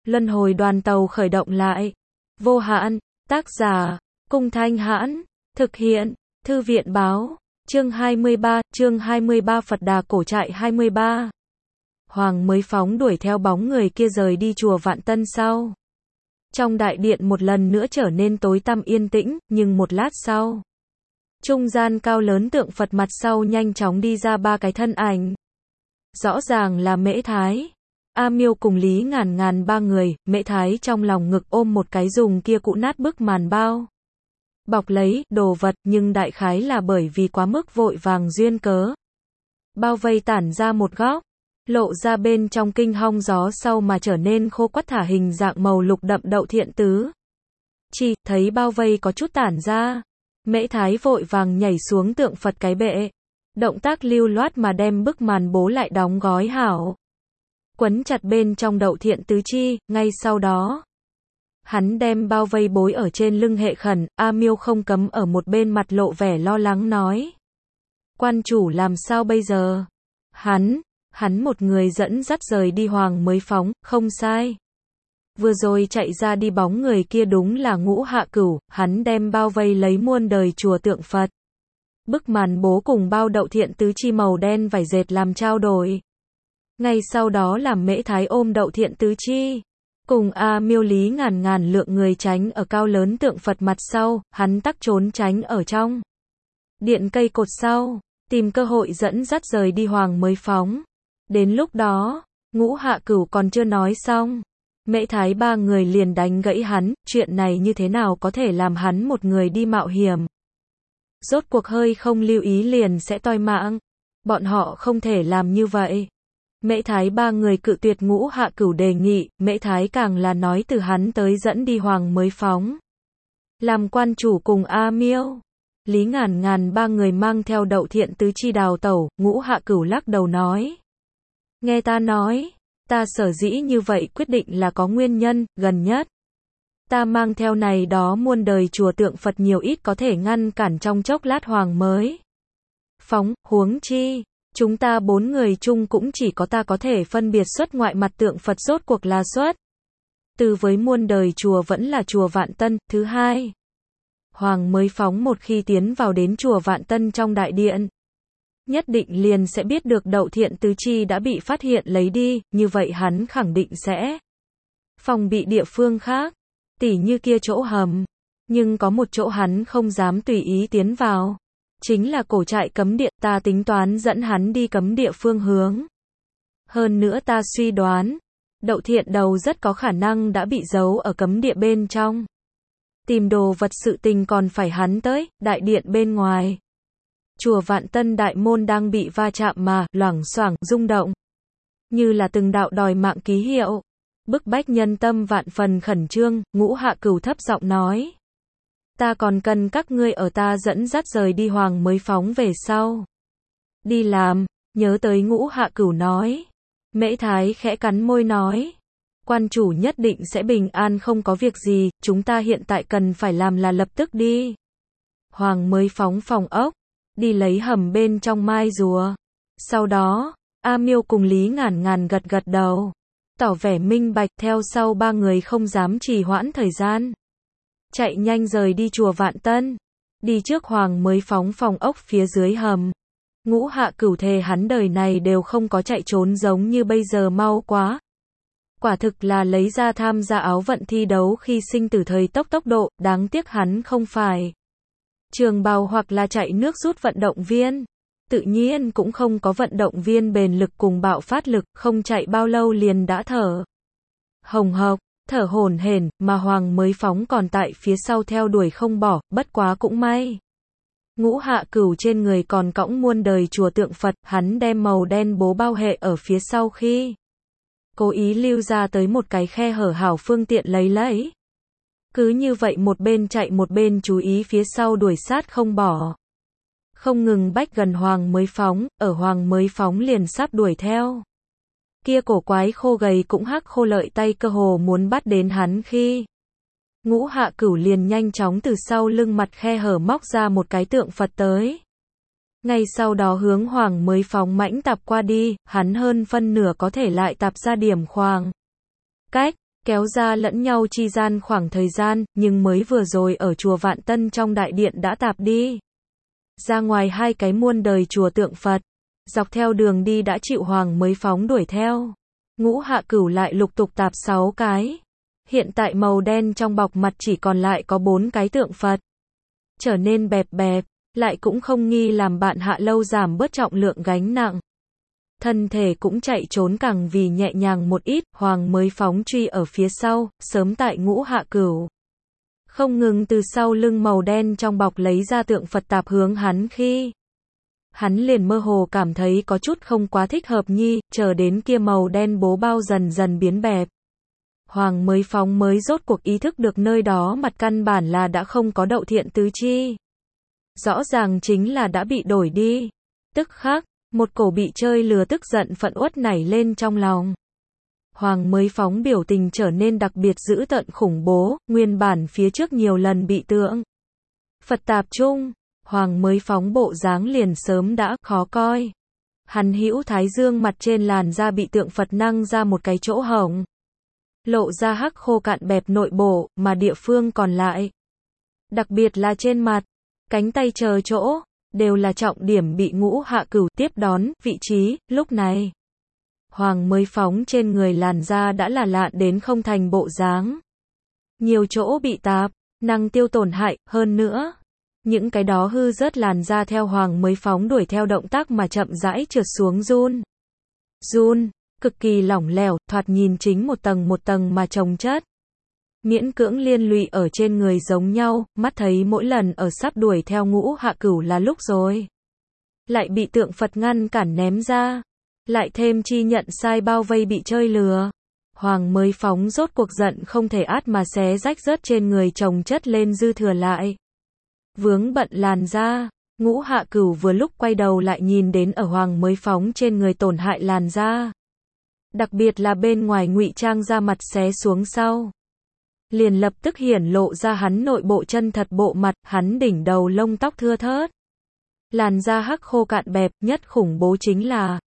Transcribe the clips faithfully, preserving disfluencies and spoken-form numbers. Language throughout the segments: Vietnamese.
Luân hồi đoàn tàu khởi động lại. Vô hạn, tác giả, Cung Thanh Hãn, thực hiện, Thư viện Báo, chương hai mươi ba, chương hai mươi ba Phật Đà Cổ Trại hai mươi ba. Hoàng mới phóng đuổi theo bóng người kia rời đi chùa Vạn Tân sau. Trong đại điện một lần nữa trở nên tối tăm yên tĩnh, nhưng một lát sau, trung gian cao lớn tượng Phật mặt sau nhanh chóng đi ra ba cái thân ảnh. Rõ ràng là Mễ Thái, A Miêu cùng Lý Ngàn Ngàn ba người. Mễ Thái trong lòng ngực ôm một cái dùng kia cũ nát bức màn bao bọc lấy đồ vật, nhưng đại khái là bởi vì quá mức vội vàng duyên cớ. Bao vây tản ra một góc, lộ ra bên trong kinh hong gió sau mà trở nên khô quắt thả hình dạng màu lục đậm đậu thiện tứ chi. Thấy bao vây có chút tản ra, Mễ Thái vội vàng nhảy xuống tượng Phật cái bệ, động tác lưu loát mà đem bức màn bố lại đóng gói hảo, quấn chặt bên trong đậu thiện tứ chi. Ngay sau đó, hắn đem bao vây bối ở trên lưng hệ khẩn. A Miêu không cấm ở một bên mặt lộ vẻ lo lắng nói: quan chủ làm sao bây giờ? Hắn, hắn một người dẫn dắt rời đi Hoàng mới phóng, không sai. Vừa rồi chạy ra đi bóng người kia đúng là Ngũ Hạ Cửu. Hắn đem bao vây lấy muôn đời chùa tượng Phật, bức màn bố cùng bao đậu thiện tứ chi màu đen vải dệt làm trao đổi. Ngay sau đó làm Mễ Thái ôm đậu thiện tứ chi, cùng A Miêu Lý Ngàn Ngàn lượng người tránh ở cao lớn tượng Phật mặt sau. Hắn tắc trốn tránh ở trong điện cây cột sau, tìm cơ hội dẫn dắt rời đi Hoàng mới phóng. Đến lúc đó, Ngũ Hạ Cửu còn chưa nói xong, Mễ Thái ba người liền đánh gãy hắn. Chuyện này như thế nào có thể làm hắn một người đi mạo hiểm? Rốt cuộc hơi không lưu ý liền sẽ toi mạng. Bọn họ không thể làm như vậy. Mễ Thái ba người cự tuyệt Ngũ Hạ Cửu đề nghị. Mễ Thái càng là nói từ hắn tới dẫn đi Hoàng mới phóng, làm quan chủ cùng A Miêu, Lý Ngàn Ngàn ba người mang theo đậu thiện tứ chi đào tẩu. Ngũ Hạ Cửu lắc đầu nói: nghe ta nói, ta sở dĩ như vậy quyết định là có nguyên nhân. Gần nhất, ta mang theo này đó muôn đời chùa tượng Phật nhiều ít có thể ngăn cản trong chốc lát Hoàng mới phóng. Huống chi, chúng ta bốn người chung cũng chỉ có ta có thể phân biệt xuất ngoại mặt tượng Phật rốt cuộc là xuất từ với muôn đời chùa vẫn là chùa Vạn Tân. Thứ hai, Hoàng mới phóng một khi tiến vào đến chùa Vạn Tân trong đại điện, nhất định liền sẽ biết được đậu thiện tứ chi đã bị phát hiện lấy đi. Như vậy hắn khẳng định sẽ phòng bị địa phương khác, tỉ như kia chỗ hầm. Nhưng có một chỗ hắn không dám tùy ý tiến vào, chính là cổ trại cấm địa. Ta tính toán dẫn hắn đi cấm địa phương hướng. Hơn nữa ta suy đoán, đậu thiện đầu rất có khả năng đã bị giấu ở cấm địa bên trong. Tìm đồ vật sự tình còn phải hắn tới. Đại điện bên ngoài, chùa Vạn Tân đại môn đang bị va chạm mà loảng xoảng rung động, như là từng đạo đòi mạng ký hiệu, bức bách nhân tâm vạn phần khẩn trương. Ngũ Hạ Cửu thấp giọng nói: ta còn cần các ngươi ở ta dẫn dắt rời đi Hoàng mới phóng về sau đi làm. Nhớ tới Ngũ Hạ Cửu nói, Mễ Thái khẽ cắn môi nói: quan chủ nhất định sẽ bình an không có việc gì. Chúng ta hiện tại cần phải làm là lập tức đi Hoàng mới phóng phòng ốc, đi lấy hầm bên trong mai rùa. Sau đó, A Miêu cùng Lý Ngàn Ngàn gật gật đầu, tỏ vẻ minh bạch. Theo sau ba người không dám trì hoãn thời gian, chạy nhanh rời đi chùa Vạn Tân, đi trước Hoàng mới phóng phòng ốc phía dưới hầm. Ngũ Hạ Cửu thề hắn đời này đều không có chạy trốn giống như bây giờ mau quá. Quả thực là lấy ra tham gia áo vận thi đấu khi sinh tử thời tốc tốc độ. Đáng tiếc hắn không phải trường bào hoặc là chạy nước rút vận động viên, tự nhiên cũng không có vận động viên bền lực cùng bạo phát lực. Không chạy bao lâu liền đã thở hồng hộc, thở hổn hển, mà Hoàng mới phóng còn tại phía sau theo đuổi không bỏ. Bất quá cũng may, Ngũ Hạ Cửu trên người còn cõng muôn đời chùa tượng Phật. Hắn đem màu đen bố bao hệ ở phía sau khi cố ý lưu ra tới một cái khe hở hảo phương tiện lấy lấy. Cứ như vậy một bên chạy một bên chú ý phía sau đuổi sát không bỏ, không ngừng bách gần Hoàng mới phóng. Ở Hoàng mới phóng liền sắp đuổi theo, kia cổ quái khô gầy cũng hắc khô lợi tay cơ hồ muốn bắt đến hắn khi Ngũ Hạ Cửu liền nhanh chóng từ sau lưng mặt khe hở móc ra một cái tượng Phật tới. Ngay sau đó hướng Hoàng mới phóng mãnh tạp qua đi. Hắn hơn phân nửa có thể lại tạp ra điểm khoảng cách, kéo ra lẫn nhau chi gian khoảng thời gian, nhưng mới vừa rồi ở chùa Vạn Tân trong đại điện đã tạp đi. Ra ngoài hai cái muôn đời chùa tượng Phật, dọc theo đường đi đã chịu Hoàng mới phóng đuổi theo. Ngũ Hạ Cửu lại lục tục tạp sáu cái. Hiện tại màu đen trong bọc mặt chỉ còn lại có bốn cái tượng Phật. Trở nên bẹp bẹp, lại cũng không nghi làm bạn Hạ Lâu giảm bớt trọng lượng gánh nặng. Thân thể cũng chạy trốn càng vì nhẹ nhàng một ít, Hoàng mới phóng truy ở phía sau, sớm tại Ngũ Hạ Cửu. Không ngừng từ sau lưng màu đen trong bọc lấy ra tượng Phật tạp hướng hắn khi. Hắn liền mơ hồ cảm thấy có chút không quá thích hợp nhi, chờ đến kia màu đen bố bao dần dần biến bẹp. Hoàng mới phóng mới rốt cuộc ý thức được nơi đó mặt căn bản là đã không có đậu thiện tứ chi. Rõ ràng chính là đã bị đổi đi. Tức khắc, một cổ bị chơi lừa tức giận phẫn uất nảy lên trong lòng. Hoàng mới phóng biểu tình trở nên đặc biệt dữ tợn khủng bố, nguyên bản phía trước nhiều lần bị tượng Phật tạp chung, Hoàng mới phóng bộ dáng liền sớm đã khó coi. Hắn hữu thái dương mặt trên làn da bị tượng Phật năng ra một cái chỗ hổng. Lộ ra hắc khô cạn bẹp nội bộ, mà địa phương còn lại. Đặc biệt là trên mặt, cánh tay chờ chỗ, đều là trọng điểm bị Ngũ Hạ Cửu tiếp đón, vị trí, lúc này. Hoàng mới phóng trên người làn da đã là lạ đến không thành bộ dáng. Nhiều chỗ bị tạp, năng tiêu tổn hại, hơn nữa. Những cái đó hư rớt làn da theo Hoàng mới phóng đuổi theo động tác mà chậm rãi trượt xuống run. Run, cực kỳ lỏng lẻo, thoạt nhìn chính một tầng một tầng mà chồng chất. Miễn cưỡng liên lụy ở trên người giống nhau, mắt thấy mỗi lần ở sắp đuổi theo Ngũ Hạ Cửu là lúc rồi. Lại bị tượng Phật ngăn cản ném ra. Lại thêm chi nhận sai bao vây bị chơi lừa. Hoàng mới phóng rốt cuộc giận không thể át mà xé rách rớt trên người chồng chất lên dư thừa lại. Vướng bận làn da, Ngũ Hạ Cửu vừa lúc quay đầu lại nhìn đến ở Hoàng mới phóng trên người tổn hại làn da. Đặc biệt là bên ngoài ngụy trang da mặt xé xuống sau. Liền lập tức hiển lộ ra hắn nội bộ chân thật bộ mặt, hắn đỉnh đầu lông tóc thưa thớt. Làn da hắc khô cạn bẹp, nhất khủng bố chính là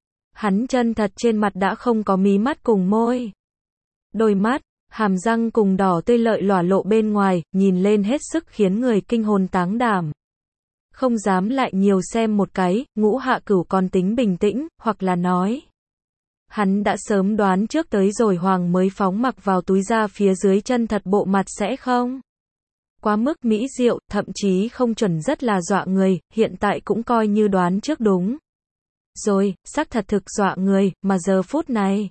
hắn chân thật trên mặt đã không có mí mắt cùng môi. Đôi mắt, hàm răng cùng đỏ tươi lợi lỏa lộ bên ngoài, nhìn lên hết sức khiến người kinh hồn táng đảm. Không dám lại nhiều xem một cái, Ngũ Hạ Cửu còn tính bình tĩnh, hoặc là nói. Hắn đã sớm đoán trước tới rồi Hoàng mới phóng mặc vào túi da phía dưới chân thật bộ mặt sẽ không quá mức mỹ diệu, thậm chí không chuẩn rất là dọa người, hiện tại cũng coi như đoán trước đúng. Rồi, xác thật thực dọa người, mà giờ phút này.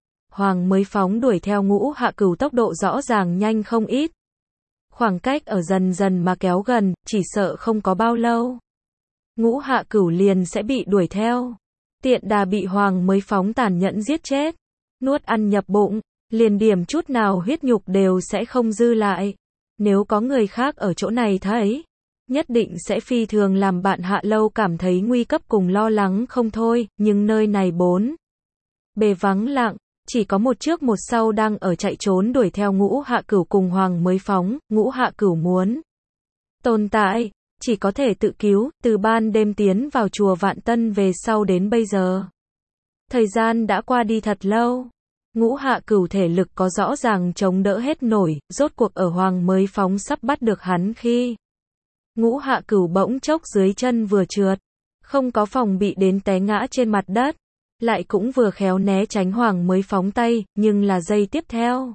Hoàng mới phóng đuổi theo Ngũ Hạ Cửu tốc độ rõ ràng nhanh không ít. Khoảng cách ở dần dần mà kéo gần, chỉ sợ không có bao lâu. Ngũ Hạ Cửu liền sẽ bị đuổi theo. Tiện đà bị Hoàng mới phóng tàn nhẫn giết chết. Nuốt ăn nhập bụng, liền điểm chút nào huyết nhục đều sẽ không dư lại. Nếu có người khác ở chỗ này thấy, nhất định sẽ phi thường làm bạn Hạ Lâu cảm thấy nguy cấp cùng lo lắng không thôi, nhưng nơi này bốn bề vắng lặng, chỉ có một trước một sau đang ở chạy trốn đuổi theo Ngũ Hạ Cửu cùng Hoàng mới phóng, Ngũ Hạ Cửu muốn tồn tại, chỉ có thể tự cứu, từ ban đêm tiến vào chùa Vạn Tân về sau đến bây giờ. Thời gian đã qua đi thật lâu. Ngũ Hạ Cửu thể lực có rõ ràng chống đỡ hết nổi, rốt cuộc ở Hoàng mới phóng sắp bắt được hắn khi. Ngũ Hạ Cửu bỗng chốc dưới chân vừa trượt, không có phòng bị đến té ngã trên mặt đất, lại cũng vừa khéo né tránh Hoàng mới phóng tay, nhưng là giây tiếp theo.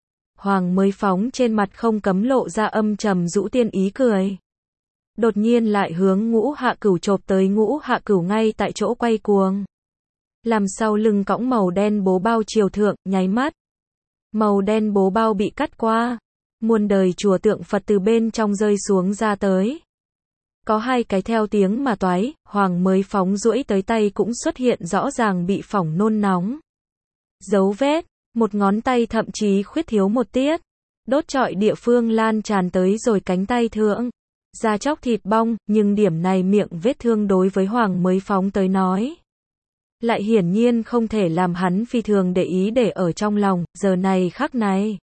Hoàng mới phóng trên mặt không cấm lộ ra âm trầm rũ tiên ý cười. Đột nhiên lại hướng Ngũ Hạ Cửu chộp tới, Ngũ Hạ Cửu ngay tại chỗ quay cuồng. Làm sau lưng cõng màu đen bố bao chiều thượng, nháy mắt. Màu đen bố bao bị cắt qua. Muôn đời chùa tượng Phật từ bên trong rơi xuống ra tới. Có hai cái theo tiếng mà toái, Hoàng mới phóng duỗi tới tay cũng xuất hiện rõ ràng bị phỏng nôn nóng. Dấu vết, một ngón tay thậm chí khuyết thiếu một tiết. Đốt trọi địa phương lan tràn tới rồi cánh tay thượng. Da chóc thịt bong, nhưng điểm này miệng vết thương đối với Hoàng mới phóng tới nói. Lại hiển nhiên không thể làm hắn phi thường để ý để ở trong lòng, giờ này khắc này.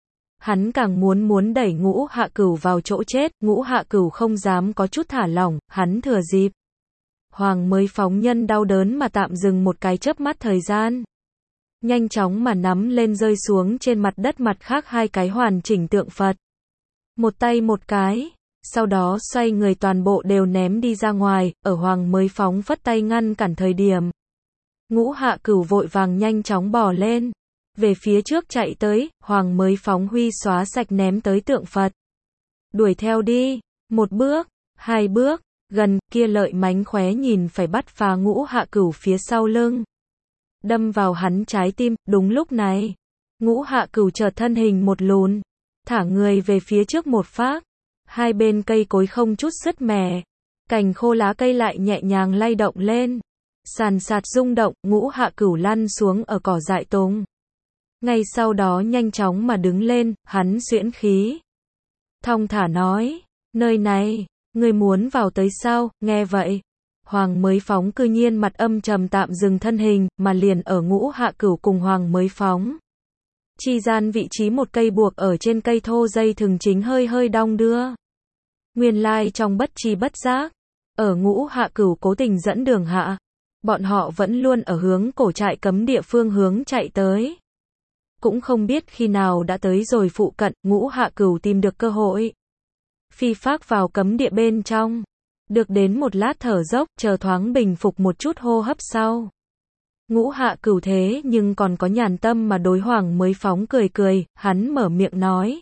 Hắn càng muốn muốn đẩy Ngũ Hạ Cửu vào chỗ chết, Ngũ Hạ Cửu không dám có chút thả lỏng, hắn thừa dịp. Hoàng mới phóng nhân đau đớn mà tạm dừng một cái chớp mắt thời gian. nhanh chóng mà nắm lên rơi xuống trên mặt đất, mặt khác hai cái hoàn chỉnh tượng Phật. Một tay một cái, sau đó xoay người toàn bộ đều ném đi ra ngoài, ở Hoàng mới phóng phất tay ngăn cản thời điểm. Ngũ Hạ Cửu vội vàng nhanh chóng bò lên, về phía trước chạy tới, Hoàng mới phóng huy xóa sạch ném tới tượng Phật. Đuổi theo đi, một bước, hai bước, gần, kia lợi mánh khóe nhìn phải bắt phá Ngũ Hạ Cửu phía sau lưng. Đâm vào hắn trái tim, đúng lúc này. Ngũ Hạ Cửu chợt thân hình một lùn, thả người về phía trước một phát. Hai bên cây cối không chút sứt mẻ, cành khô lá cây lại nhẹ nhàng lay động lên. Sàn sạt rung động, Ngũ Hạ Cửu lăn xuống ở cỏ dại tùng. Ngay sau đó nhanh chóng mà đứng lên, hắn xuyễn khí. Thong thả nói, nơi này, ngươi muốn vào tới sao, nghe vậy. Hoàng mới phóng cư nhiên mặt âm trầm tạm dừng thân hình, mà liền ở Ngũ Hạ Cửu cùng Hoàng mới phóng. Chi gian vị trí một cây buộc ở trên cây thô dây thừng chính hơi hơi đong đưa. Nguyên lai trong bất tri bất giác, ở Ngũ Hạ Cửu cố tình dẫn đường hạ, bọn họ vẫn luôn ở hướng cổ trại cấm địa phương hướng chạy tới. Cũng không biết khi nào đã tới rồi phụ cận, Ngũ Hạ Cửu tìm được cơ hội. Phi phác vào cấm địa bên trong. Được đến một lát thở dốc, chờ thoáng bình phục một chút hô hấp sau. Ngũ Hạ Cửu thế nhưng còn có nhàn tâm mà đối Hoàng mới phóng cười cười, hắn mở miệng nói.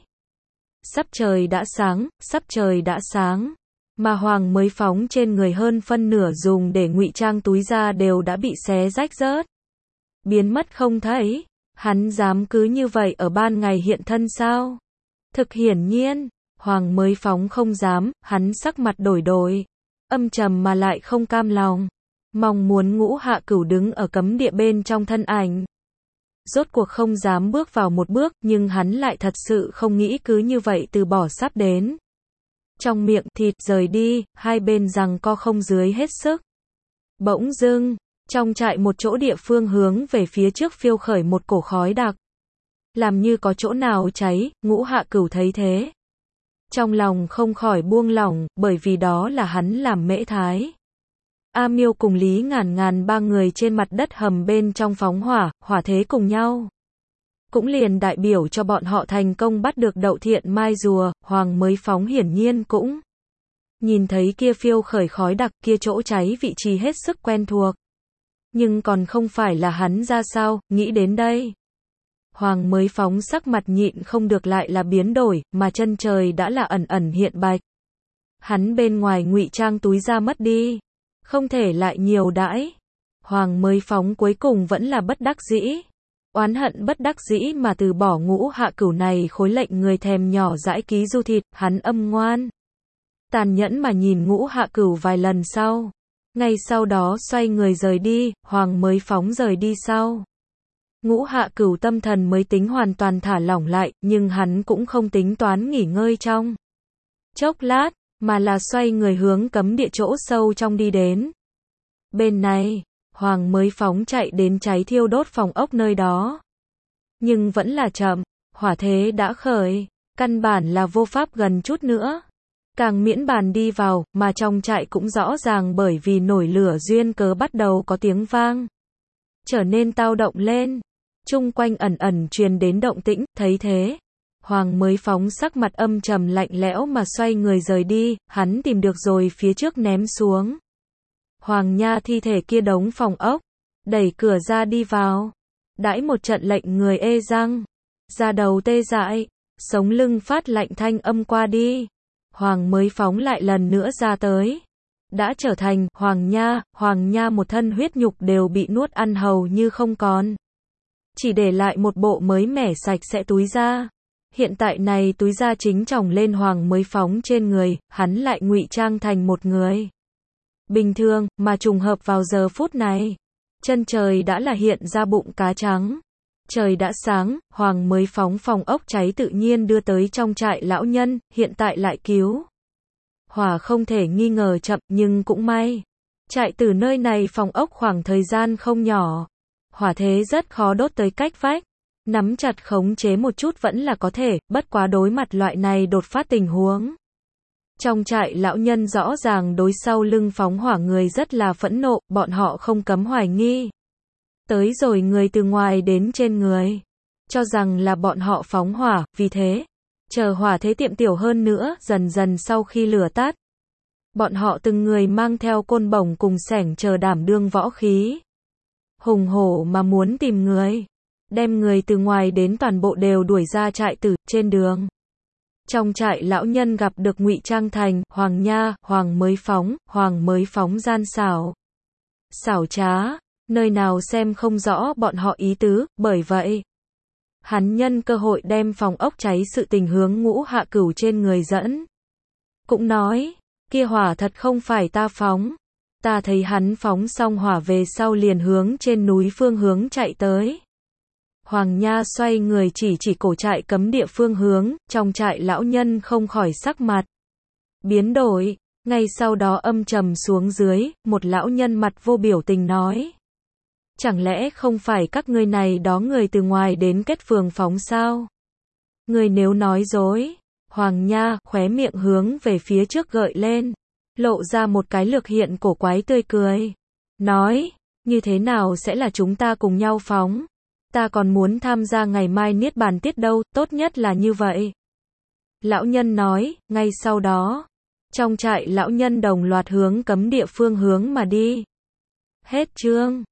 Sắp trời đã sáng, sắp trời đã sáng. Mà Hoàng mới phóng trên người hơn phân nửa dùng để ngụy trang túi da đều đã bị xé rách rớt. Biến mất không thấy. Hắn dám cứ như vậy ở ban ngày hiện thân sao? Thực hiển nhiên, Hoàng mới phóng không dám, hắn sắc mặt đổi đổi. Âm trầm mà lại không cam lòng. Mong muốn Ngũ Hạ Cửu đứng ở cấm địa bên trong thân ảnh. Rốt cuộc không dám bước vào một bước, nhưng hắn lại thật sự không nghĩ cứ như vậy từ bỏ sắp đến. Trong miệng thịt rời đi, hai bên giằng co không dưới hết sức. Bỗng dưng, trong trại một chỗ địa phương hướng về phía trước phiêu khởi một cổ khói đặc. Làm như có chỗ nào cháy, Ngũ Hạ Cửu thấy thế. Trong lòng không khỏi buông lỏng, bởi vì đó là hắn làm mễ thái. A Miêu cùng Lý Ngàn Ngàn ba người trên mặt đất hầm bên trong phóng hỏa, hỏa thế cùng nhau. Cũng liền đại biểu cho bọn họ thành công bắt được Đậu Thiện Mai rùa, Hoàng mới phóng hiển nhiên cũng. Nhìn thấy kia phiêu khởi khói đặc, kia chỗ cháy vị trí hết sức quen thuộc. Nhưng còn không phải là hắn ra sao, nghĩ đến đây. Hoàng mới phóng sắc mặt nhịn không được lại là biến đổi, mà chân trời đã là ẩn ẩn hiện bạch. Hắn bên ngoài ngụy trang túi ra mất đi. Không thể lại nhiều đãi. Hoàng mới phóng cuối cùng vẫn là bất đắc dĩ. Oán hận bất đắc dĩ mà từ bỏ Ngũ Hạ Cửu này khối lệnh người thèm nhỏ dãi ký du thịt, hắn âm ngoan. Tàn nhẫn mà nhìn Ngũ Hạ Cửu vài lần sau. Ngay sau đó xoay người rời đi, Hoàng mới phóng rời đi sau. Ngũ Hạ Cửu tâm thần mới tính hoàn toàn thả lỏng lại, nhưng hắn cũng không tính toán nghỉ ngơi trong chốc lát, mà là xoay người hướng cấm địa chỗ sâu trong đi đến. Bên này, Hoàng mới phóng chạy đến cháy thiêu đốt phòng ốc nơi đó. Nhưng vẫn là chậm, hỏa thế đã khởi, căn bản là vô pháp gần chút nữa. Càng miễn bàn đi vào, mà trong trại cũng rõ ràng bởi vì nổi lửa duyên cớ bắt đầu có tiếng vang. Trở nên tao động lên. Chung quanh ẩn ẩn truyền đến động tĩnh, thấy thế. Hoàng mới phóng sắc mặt âm trầm lạnh lẽo mà xoay người rời đi, hắn tìm được rồi phía trước ném xuống. Hoàng Nha thi thể kia đống phòng ốc, đẩy cửa ra đi vào. Đãi một trận lệnh người ê răng, da đầu tê dại, sống lưng phát lạnh thanh âm qua đi. Hoàng mới phóng lại lần nữa ra tới. Đã trở thành Hoàng Nha, Hoàng Nha một thân huyết nhục đều bị nuốt ăn hầu như không còn. Chỉ để lại một bộ mới mẻ sạch sẽ túi da. Hiện tại này túi da chính chồng lên Hoàng mới phóng trên người, hắn lại ngụy trang thành một người bình thường, mà trùng hợp vào giờ phút này. Chân trời đã là hiện ra bụng cá trắng. Trời đã sáng, Hoàng mới phóng phòng ốc cháy tự nhiên đưa tới trong trại lão nhân, hiện tại lại cứu. Hỏa không thể nghi ngờ chậm, nhưng cũng may. Trại từ nơi này phòng ốc khoảng thời gian không nhỏ. Hỏa thế rất khó đốt tới cách vách. Nắm chặt khống chế một chút vẫn là có thể, bất quá đối mặt loại này đột phát tình huống. Trong trại lão nhân rõ ràng đối sau lưng phóng hỏa người rất là phẫn nộ, bọn họ không cấm hoài nghi. tới rồi người từ ngoài đến trên người, cho rằng là bọn họ phóng hỏa, vì thế, chờ hỏa thế tiệm tiểu hơn nữa, dần dần sau khi lửa tắt, bọn họ từng người mang theo côn bổng cùng xẻng chờ đảm đương võ khí, hùng hổ mà muốn tìm người, đem người từ ngoài đến toàn bộ đều đuổi ra trại tử. Trên đường, trong trại lão nhân gặp được ngụy trang thành Hoàng Nha, Hoàng mới phóng, Hoàng mới phóng gian xảo, xảo trá, nơi nào xem không rõ bọn họ ý tứ, bởi vậy, hắn nhân cơ hội đem phòng ốc cháy sự tình hướng Ngũ Hạ Cửu trên người dẫn. Cũng nói, kia hỏa thật không phải ta phóng, ta thấy hắn phóng xong hỏa về sau liền hướng trên núi phương hướng chạy tới. Hoàng Nha xoay người chỉ chỉ cổ trại cấm địa phương hướng, trong trại lão nhân không khỏi sắc mặt biến đổi, ngay sau đó âm trầm xuống dưới, một lão nhân mặt vô biểu tình nói: chẳng lẽ không phải các ngươi này đó người từ ngoài đến kết phường phóng sao? Người nếu nói dối, Hoàng Nha khóe miệng hướng về phía trước gợi lên, lộ ra một cái lược hiện cổ quái tươi cười, nói: như thế nào sẽ là chúng ta cùng nhau phóng? Ta còn muốn tham gia ngày mai niết bàn tiết đâu, tốt nhất là như vậy. Lão nhân nói, ngay sau đó, trong trại lão nhân đồng loạt hướng cấm địa phương hướng mà đi. Hết chương.